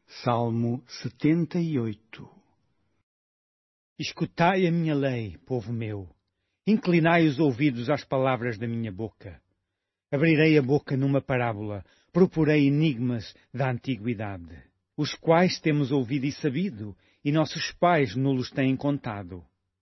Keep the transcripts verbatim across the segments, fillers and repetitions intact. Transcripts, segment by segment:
Salmo setenta e oito. Escutai a minha lei, povo meu. Inclinai os ouvidos às palavras da minha boca. Abrirei a boca numa parábola, proporei enigmas da antiguidade, os quais temos ouvido e sabido, e nossos pais nos têm contado.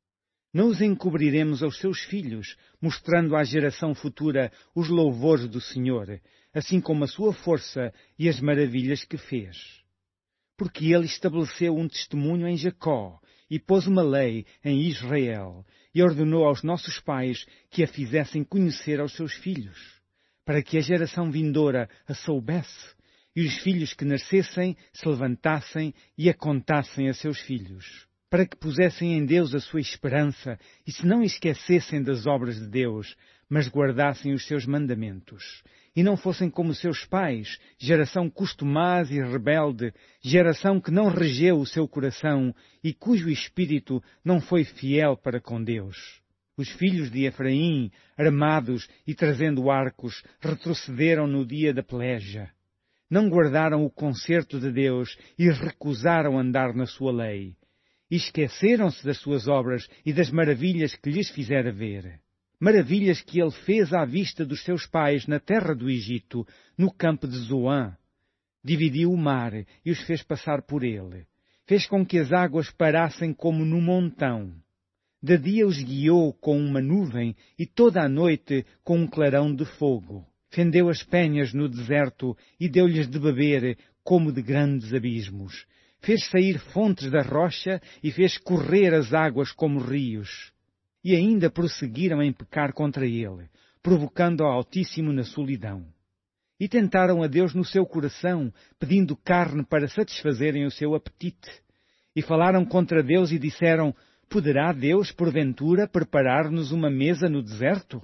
Não os encobriremos aos seus filhos, mostrando à geração futura os louvores do Senhor, assim como a sua força e as maravilhas que fez. Porque ele estabeleceu um testemunho em Jacó, e pôs uma lei em Israel, e ordenou aos nossos pais que a fizessem conhecer aos seus filhos, para que a geração vindoura a soubesse, e os filhos que nascessem se levantassem e a contassem a seus filhos, para que pusessem em Deus a sua esperança, e se não esquecessem das obras de Deus, mas guardassem os seus mandamentos, e não fossem como seus pais, geração costumaz e rebelde, geração que não regeu o seu coração e cujo espírito não foi fiel para com Deus. Os filhos de Efraim, armados e trazendo arcos, retrocederam no dia da peleja. Não guardaram o concerto de Deus e recusaram andar na sua lei. E esqueceram-se das suas obras e das maravilhas que lhes fizera ver. Maravilhas que ele fez à vista dos seus pais na terra do Egito, no campo de Zoã. Dividiu o mar e os fez passar por ele. Fez com que as águas parassem como no montão. De dia os guiou com uma nuvem e toda a noite com um clarão de fogo. Fendeu as penhas no deserto e deu-lhes de beber como de grandes abismos. Fez sair fontes da rocha e fez correr as águas como rios. E ainda prosseguiram em pecar contra ele, provocando ao Altíssimo na solidão. E tentaram a Deus no seu coração, pedindo carne para satisfazerem o seu apetite. E falaram contra Deus e disseram: poderá Deus, porventura, preparar-nos uma mesa no deserto?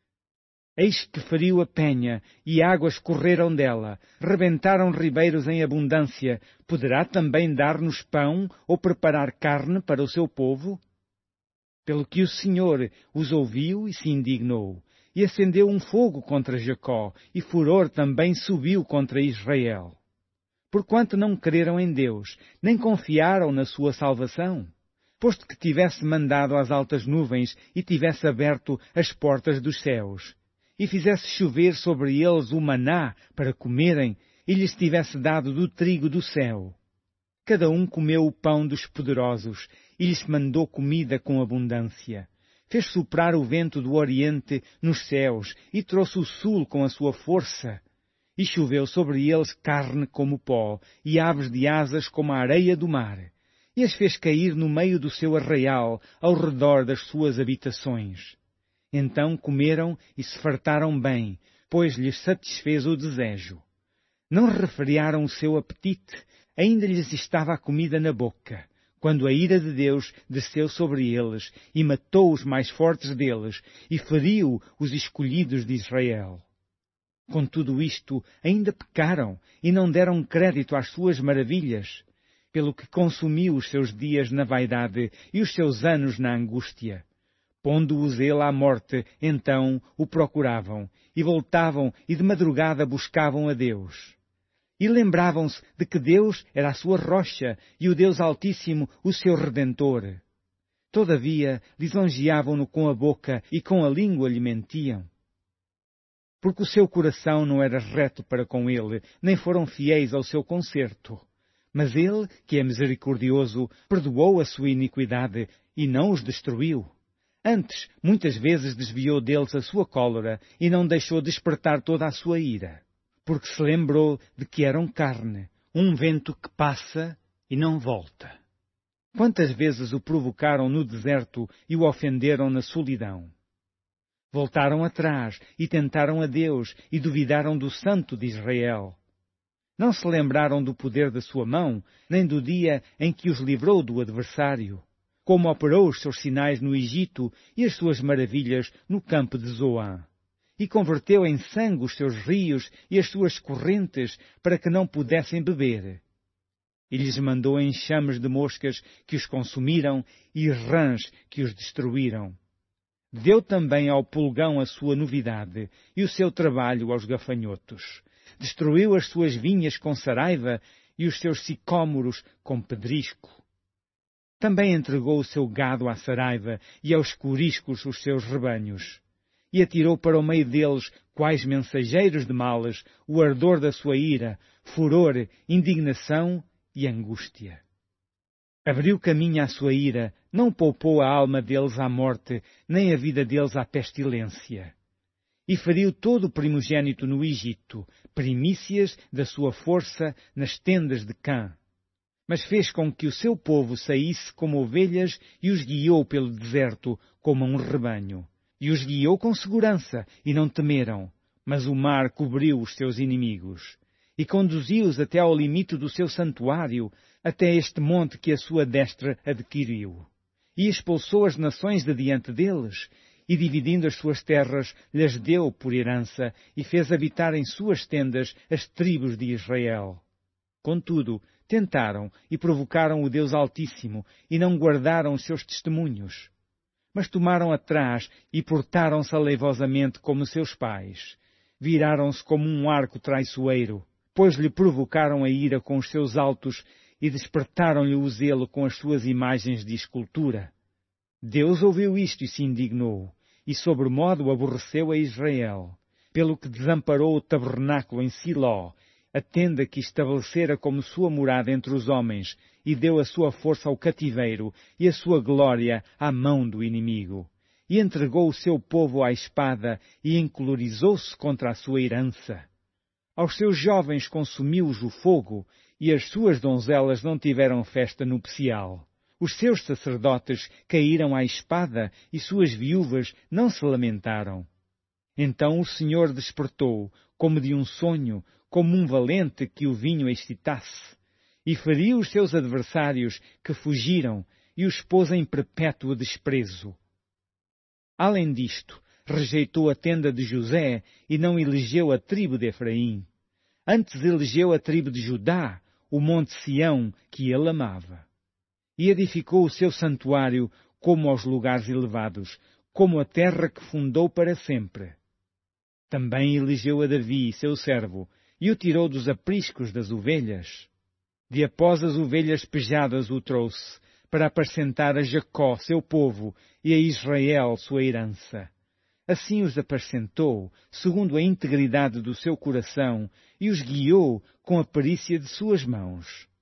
Eis que feriu a penha, e águas correram dela, rebentaram ribeiros em abundância. Poderá também dar-nos pão ou preparar carne para o seu povo? Pelo que o Senhor os ouviu e se indignou, e acendeu um fogo contra Jacó, e furor também subiu contra Israel. Porquanto não creram em Deus, nem confiaram na sua salvação, posto que tivesse mandado as altas nuvens e tivesse aberto as portas dos céus, e fizesse chover sobre eles o maná para comerem, e lhes tivesse dado do trigo do céu. Cada um comeu o pão dos poderosos, e lhes mandou comida com abundância. Fez soprar o vento do Oriente nos céus, e trouxe o sul com a sua força. E choveu sobre eles carne como pó, e aves de asas como a areia do mar. E as fez cair no meio do seu arraial, ao redor das suas habitações. Então comeram e se fartaram bem, pois lhes satisfez o desejo. Não refriaram o seu apetite, ainda lhes estava a comida na boca, quando a ira de Deus desceu sobre eles, e matou os mais fortes deles, e feriu os escolhidos de Israel. Com tudo isto, ainda pecaram, e não deram crédito às suas maravilhas, pelo que consumiu os seus dias na vaidade, e os seus anos na angústia. Pondo-os ele à morte, então o procuravam, e voltavam, e de madrugada buscavam a Deus. E lembravam-se de que Deus era a sua rocha e o Deus Altíssimo o seu Redentor. Todavia, lisonjeavam-no com a boca e com a língua lhe mentiam. Porque o seu coração não era reto para com ele, nem foram fiéis ao seu concerto. Mas ele, que é misericordioso, perdoou a sua iniquidade e não os destruiu. Antes, muitas vezes desviou deles a sua cólera e não deixou despertar toda a sua ira. Porque se lembrou de que eram carne, um vento que passa e não volta. Quantas vezes o provocaram no deserto e o ofenderam na solidão? Voltaram atrás e tentaram a Deus e duvidaram do Santo de Israel. Não se lembraram do poder da sua mão, nem do dia em que os livrou do adversário, como operou os seus sinais no Egito e as suas maravilhas no campo de Zoã. E converteu em sangue os seus rios e as suas correntes, para que não pudessem beber. E lhes mandou enxames de moscas que os consumiram e rãs que os destruíram. Deu também ao pulgão a sua novidade e o seu trabalho aos gafanhotos. Destruiu as suas vinhas com saraiva e os seus sicômoros com pedrisco. Também entregou o seu gado à saraiva e aos coriscos os seus rebanhos. E atirou para o meio deles, quais mensageiros de males, o ardor da sua ira, furor, indignação e angústia. Abriu caminho à sua ira, não poupou a alma deles à morte, nem a vida deles à pestilência. E feriu todo o primogênito no Egito, primícias da sua força nas tendas de Cã. Mas fez com que o seu povo saísse como ovelhas e os guiou pelo deserto como um rebanho. E os guiou com segurança, e não temeram, mas o mar cobriu os seus inimigos. E conduziu-os até ao limite do seu santuário, até este monte que a sua destra adquiriu. E expulsou as nações de diante deles, e dividindo as suas terras, lhes deu por herança, e fez habitar em suas tendas as tribos de Israel. Contudo, tentaram e provocaram o Deus Altíssimo, e não guardaram os seus testemunhos. Mas tomaram atrás e portaram-se aleivosamente como seus pais. Viraram-se como um arco traiçoeiro, pois lhe provocaram a ira com os seus altos e despertaram-lhe o zelo com as suas imagens de escultura. Deus ouviu isto e se indignou, e sobremodo aborreceu a Israel, pelo que desamparou o tabernáculo em Siló, a tenda que estabelecera como sua morada entre os homens, e deu a sua força ao cativeiro e a sua glória à mão do inimigo. E entregou o seu povo à espada e encolorizou-se contra a sua herança. Aos seus jovens consumiu-os o fogo, e as suas donzelas não tiveram festa nupcial. Os seus sacerdotes caíram à espada, e suas viúvas não se lamentaram. Então o Senhor despertou, como de um sonho, como um valente que o vinho excitasse, e feriu os seus adversários que fugiram, e os pôs em perpétuo desprezo. Além disto, rejeitou a tenda de José, e não elegeu a tribo de Efraim. Antes elegeu a tribo de Judá, o monte Sião, que ele amava. E edificou o seu santuário como aos lugares elevados, como a terra que fundou para sempre. Também elegeu a Davi, seu servo, e o tirou dos apriscos das ovelhas. De após as ovelhas pejadas o trouxe, para apacentar a Jacó, seu povo, e a Israel, sua herança. Assim os apacentou, segundo a integridade do seu coração, e os guiou com a perícia de suas mãos.